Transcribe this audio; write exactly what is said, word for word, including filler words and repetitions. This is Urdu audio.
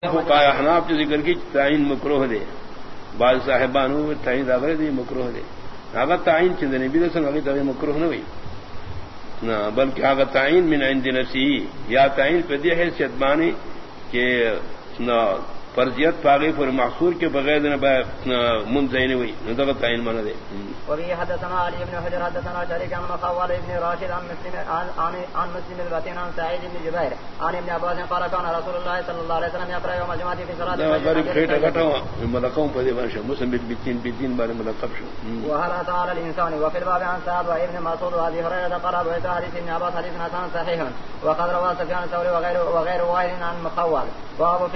احناف جو ذکر کی تعین مکروہ دے بعض صاحبانو تعین راغلے دی مکروہ دے اگر تعین چند نبی رسول اللہ تعالی مکروہ نہ ہوئی نہ بلکہ اگر تعین من عند نفسی یا تعین پہ دی حیثیت بانی کہ نہ فرضیت پاگی پر محصور کے بغیر نہ منزین ہوئی نہ تو تعین مانا دے. وفي حدثنا علي بن حجر حدثنا شريك عن مخول بن راشد عن مسلم عن عن مسلم البتين عن سعيد بن جبير عن ابن عباس قال كان رسول الله صلى الله عليه وسلم يقرأ يوم الجمعة في صلاة الفجر ملقون فدي بارش مسلم بالبتين بالدين بار ملقب شو. وهل أتى على الإنسان وفي الباب عن سعد وابن مسعود وأبي هريرة قال بيت حديث ابن عباس حديث حسن صحيح وقد روى سفيان الثوري وغير وغير واحد عن مخول.